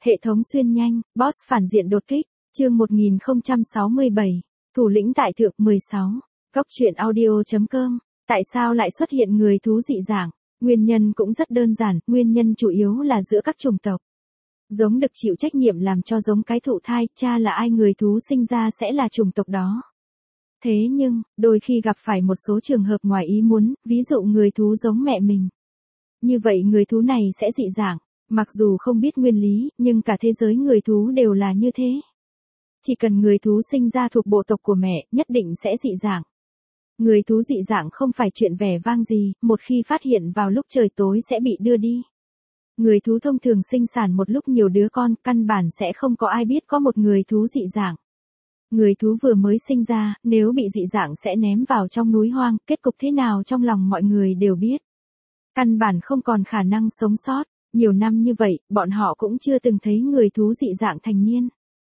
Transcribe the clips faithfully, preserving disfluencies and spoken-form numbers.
Hệ thống xuyên nhanh, boss phản diện đột kích, chương một nghìn không trăm sáu mươi bảy, thủ lĩnh tại thượng mười sáu, góc truyện audio.com, tại sao lại xuất hiện người thú dị dạng? Nguyên nhân cũng rất đơn giản, nguyên nhân chủ yếu là giữa các chủng tộc. Giống được chịu trách nhiệm làm cho giống cái thụ thai, cha là ai người thú sinh ra sẽ là chủng tộc đó. Thế nhưng, đôi khi gặp phải một số trường hợp ngoài ý muốn, ví dụ người thú giống mẹ mình. Như vậy người thú này sẽ dị dạng. Mặc dù không biết nguyên lý, nhưng cả thế giới người thú đều là như thế. Chỉ cần người thú sinh ra thuộc bộ tộc của mẹ, nhất định sẽ dị dạng. Người thú dị dạng không phải chuyện vẻ vang gì, một khi phát hiện vào lúc trời tối sẽ bị đưa đi. Người thú thông thường sinh sản một lúc nhiều đứa con, căn bản sẽ không có ai biết có một người thú dị dạng. Người thú vừa mới sinh ra, nếu bị dị dạng sẽ ném vào trong núi hoang, kết cục thế nào trong lòng mọi người đều biết. Căn bản không còn khả năng sống sót. Nhiều năm như vậy, bọn họ cũng chưa từng thấy người thú dị dạng thành niên.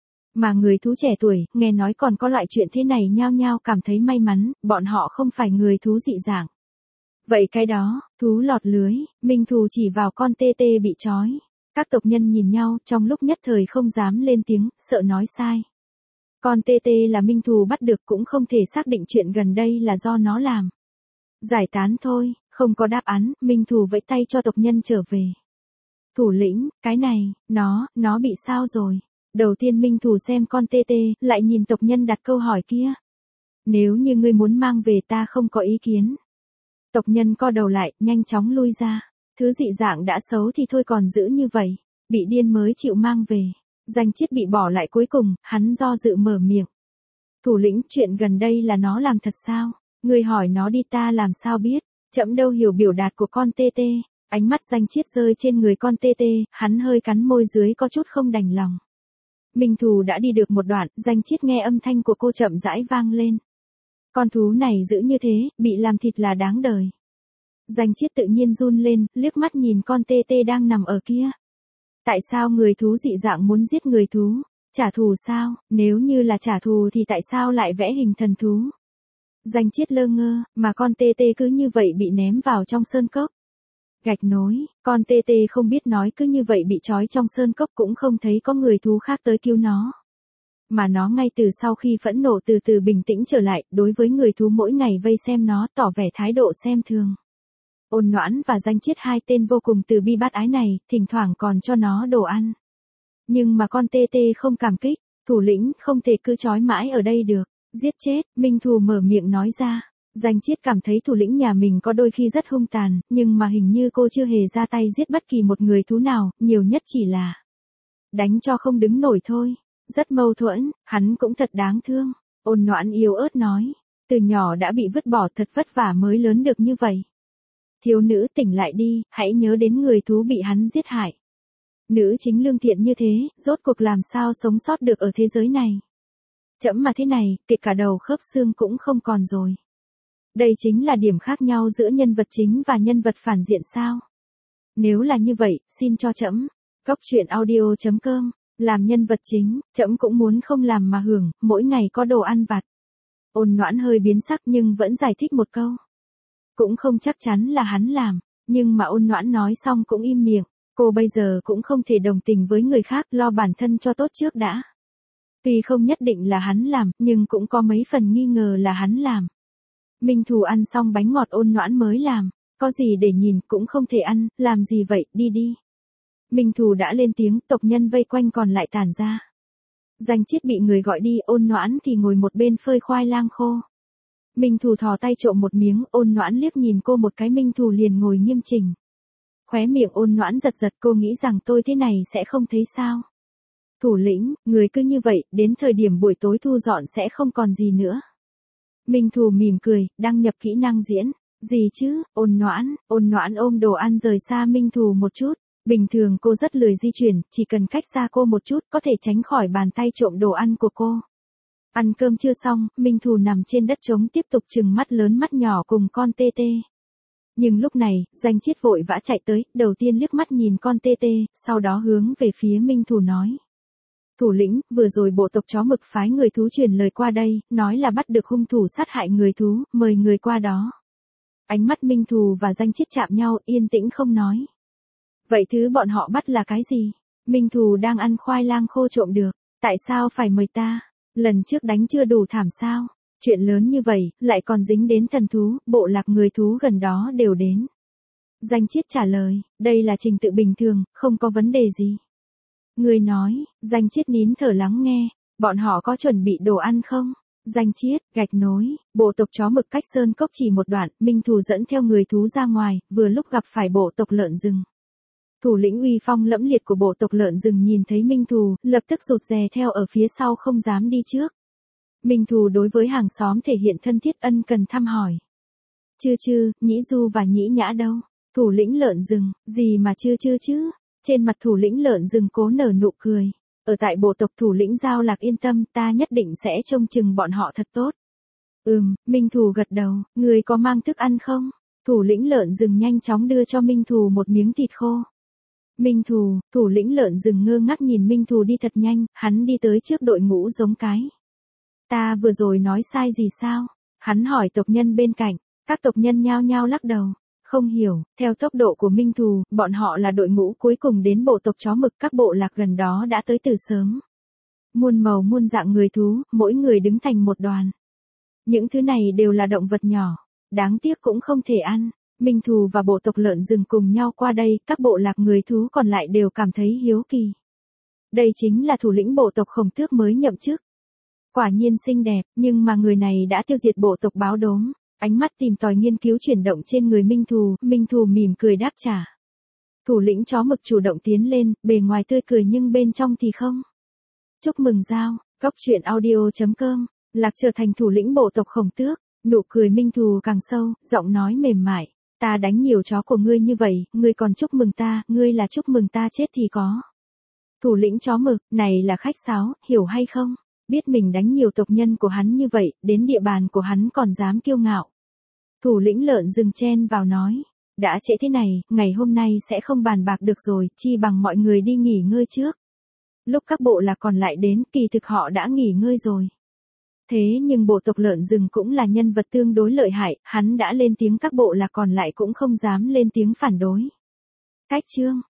Mà người thú trẻ tuổi, nghe nói còn có loại chuyện thế này nhao nhao cảm thấy may mắn, bọn họ không phải người thú dị dạng. Vậy cái đó, thú lọt lưới, Minh Thù chỉ vào con tê tê bị trói. Các tộc nhân nhìn nhau, trong lúc nhất thời không dám lên tiếng, sợ nói sai. Con tê tê là Minh Thù bắt được cũng không thể xác định chuyện gần đây là do nó làm. Giải tán thôi, không có đáp án, Minh Thù vẫy tay cho tộc nhân trở về. Thủ lĩnh, cái này, nó, nó bị sao rồi? Đầu tiên Minh Thù xem con tê tê, lại nhìn tộc nhân đặt câu hỏi kia. Nếu như ngươi muốn mang về ta không có ý kiến. Tộc nhân co đầu lại, nhanh chóng lui ra. Thứ dị dạng đã xấu thì thôi còn giữ như vậy. Bị điên mới chịu mang về. Danh Chiết bị bỏ lại cuối cùng, hắn do dự mở miệng. Thủ lĩnh, chuyện gần đây là nó làm thật sao? Ngươi hỏi nó đi ta làm sao biết? Trẫm đâu hiểu biểu đạt của con tê tê. Ánh mắt Danh Chiết rơi trên người con tê tê, hắn hơi cắn môi dưới có chút không đành lòng. Minh Thù đã đi được một đoạn, Danh Chiết nghe âm thanh của cô chậm rãi vang lên. Con thú này giữ như thế, bị làm thịt là đáng đời. Danh Chiết tự nhiên run lên, liếc mắt nhìn con tê tê đang nằm ở kia. Tại sao người thú dị dạng muốn giết người thú? Trả thù sao? Nếu như là trả thù thì tại sao lại vẽ hình thần thú? Danh Chiết lơ ngơ, mà con tê tê cứ như vậy bị ném vào trong sơn cốc. Gạch nối, con tê tê không biết nói cứ như vậy bị trói trong sơn cốc cũng không thấy có người thú khác tới cứu nó. Mà nó ngay từ sau khi phẫn nộ từ từ bình tĩnh trở lại, đối với người thú mỗi ngày vây xem nó tỏ vẻ thái độ xem thường. Ôn Noãn và Danh Chiết hai tên vô cùng từ bi bát ái này, thỉnh thoảng còn cho nó đồ ăn. Nhưng mà con tê tê không cảm kích, thủ lĩnh không thể cứ trói mãi ở đây được, giết chết, Minh Thù mở miệng nói ra. Danh Chiết cảm thấy thủ lĩnh nhà mình có đôi khi rất hung tàn, nhưng mà hình như cô chưa hề ra tay giết bất kỳ một người thú nào, nhiều nhất chỉ là đánh cho không đứng nổi thôi. Rất mâu thuẫn, hắn cũng thật đáng thương. Ôn Noãn yếu ớt nói, từ nhỏ đã bị vứt bỏ thật vất vả mới lớn được như vậy. Thiếu nữ tỉnh lại đi, hãy nhớ đến người thú bị hắn giết hại. Nữ chính lương thiện như thế, rốt cuộc làm sao sống sót được ở thế giới này. Chẫm mà thế này, kể cả đầu khớp xương cũng không còn rồi. Đây chính là điểm khác nhau giữa nhân vật chính và nhân vật phản diện sao? Nếu là như vậy, xin cho trẫm, góc truyện audio.com, làm nhân vật chính, trẫm cũng muốn không làm mà hưởng, mỗi ngày có đồ ăn vặt. Ôn Noãn hơi biến sắc nhưng vẫn giải thích một câu. Cũng không chắc chắn là hắn làm, nhưng mà Ôn Noãn nói xong cũng im miệng, cô bây giờ cũng không thể đồng tình với người khác, lo bản thân cho tốt trước đã. Tuy không nhất định là hắn làm, nhưng cũng có mấy phần nghi ngờ là hắn làm. Minh Thù ăn xong bánh ngọt Ôn Noãn mới làm, có gì để nhìn cũng không thể ăn, làm gì vậy, đi đi. Minh Thù đã lên tiếng, tộc nhân vây quanh còn lại tản ra. Danh Chiết bị người gọi đi, Ôn Noãn thì ngồi một bên phơi khoai lang khô. Minh Thù thò tay trộm một miếng, Ôn Noãn liếc nhìn cô một cái, Minh Thù liền ngồi nghiêm chỉnh. Khóe miệng Ôn Noãn giật giật, cô nghĩ rằng tôi thế này sẽ không thấy sao. Thủ lĩnh, người cứ như vậy, đến thời điểm buổi tối thu dọn sẽ không còn gì nữa. Minh Thù mỉm cười, đăng nhập kỹ năng diễn. Gì chứ, Ôn Noãn, Ôn Noãn ôm đồ ăn rời xa Minh Thù một chút. Bình thường cô rất lười di chuyển, chỉ cần cách xa cô một chút có thể tránh khỏi bàn tay trộm đồ ăn của cô. Ăn cơm chưa xong, Minh Thù nằm trên đất trống tiếp tục trừng mắt lớn mắt nhỏ cùng con tê tê. Nhưng lúc này, Danh Chiết vội vã chạy tới, đầu tiên liếc mắt nhìn con tê tê, sau đó hướng về phía Minh Thù nói. Thủ lĩnh, vừa rồi bộ tộc chó mực phái người thú truyền lời qua đây, nói là bắt được hung thủ sát hại người thú, mời người qua đó. Ánh mắt Minh Thù và Danh Chiết chạm nhau, yên tĩnh không nói. Vậy thứ bọn họ bắt là cái gì? Minh Thù đang ăn khoai lang khô trộm được, tại sao phải mời ta? Lần trước đánh chưa đủ thảm sao? Chuyện lớn như vậy, lại còn dính đến thần thú, bộ lạc người thú gần đó đều đến. Danh Chiết trả lời, đây là trình tự bình thường, không có vấn đề gì. Người nói, Danh Chiết nín thở lắng nghe, bọn họ có chuẩn bị đồ ăn không? Danh Chiết, gạch nối, bộ tộc chó mực cách sơn cốc chỉ một đoạn, Minh Thù dẫn theo người thú ra ngoài, vừa lúc gặp phải bộ tộc lợn rừng. Thủ lĩnh uy phong lẫm liệt của bộ tộc lợn rừng nhìn thấy Minh Thù, lập tức rụt rè theo ở phía sau không dám đi trước. Minh Thù đối với hàng xóm thể hiện thân thiết ân cần thăm hỏi. Chư chư, Nhĩ Du và Nhĩ Nhã đâu? Thủ lĩnh lợn rừng, gì mà chư chư chứ? Trên mặt thủ lĩnh lợn rừng cố nở nụ cười. Ở tại bộ tộc thủ lĩnh Giao Lạc yên tâm, ta nhất định sẽ trông chừng bọn họ thật tốt. Ừm, Minh Thù gật đầu, người có mang thức ăn không? Thủ lĩnh lợn rừng nhanh chóng đưa cho Minh Thù một miếng thịt khô. Minh Thù, thủ lĩnh lợn rừng ngơ ngác nhìn Minh Thù đi thật nhanh, hắn đi tới trước đội ngũ giống cái. Ta vừa rồi nói sai gì sao? Hắn hỏi tộc nhân bên cạnh, các tộc nhân nhao nhao lắc đầu. Không hiểu, theo tốc độ của Minh Thù, bọn họ là đội ngũ cuối cùng đến bộ tộc chó mực, các bộ lạc gần đó đã tới từ sớm. Muôn màu muôn dạng người thú, mỗi người đứng thành một đoàn. Những thứ này đều là động vật nhỏ, đáng tiếc cũng không thể ăn. Minh Thù và bộ tộc lợn rừng cùng nhau qua đây, các bộ lạc người thú còn lại đều cảm thấy hiếu kỳ. Đây chính là thủ lĩnh bộ tộc Khổng Tước mới nhậm chức. Quả nhiên xinh đẹp, nhưng mà người này đã tiêu diệt bộ tộc Báo Đốm. Ánh mắt tìm tòi nghiên cứu chuyển động trên người Minh Thù, Minh Thù mỉm cười đáp trả. Thủ lĩnh chó mực chủ động tiến lên, bề ngoài tươi cười nhưng bên trong thì không. Chúc mừng Giao, góc truyện audio chấm com, Lạc trở thành thủ lĩnh bộ tộc Khổng Tước, nụ cười Minh Thù càng sâu, giọng nói mềm mại. Ta đánh nhiều chó của ngươi như vậy, ngươi còn chúc mừng ta, ngươi là chúc mừng ta chết thì có. Thủ lĩnh chó mực, này là khách sáo, hiểu hay không? Biết mình đánh nhiều tộc nhân của hắn như vậy, đến địa bàn của hắn còn dám kiêu ngạo. Thủ lĩnh lợn rừng chen vào nói, đã trễ thế này, ngày hôm nay sẽ không bàn bạc được rồi, chi bằng mọi người đi nghỉ ngơi trước. Lúc các bộ lạc còn lại đến, kỳ thực họ đã nghỉ ngơi rồi. Thế nhưng bộ tộc lợn rừng cũng là nhân vật tương đối lợi hại, hắn đã lên tiếng, các bộ lạc còn lại cũng không dám lên tiếng phản đối. Cách chương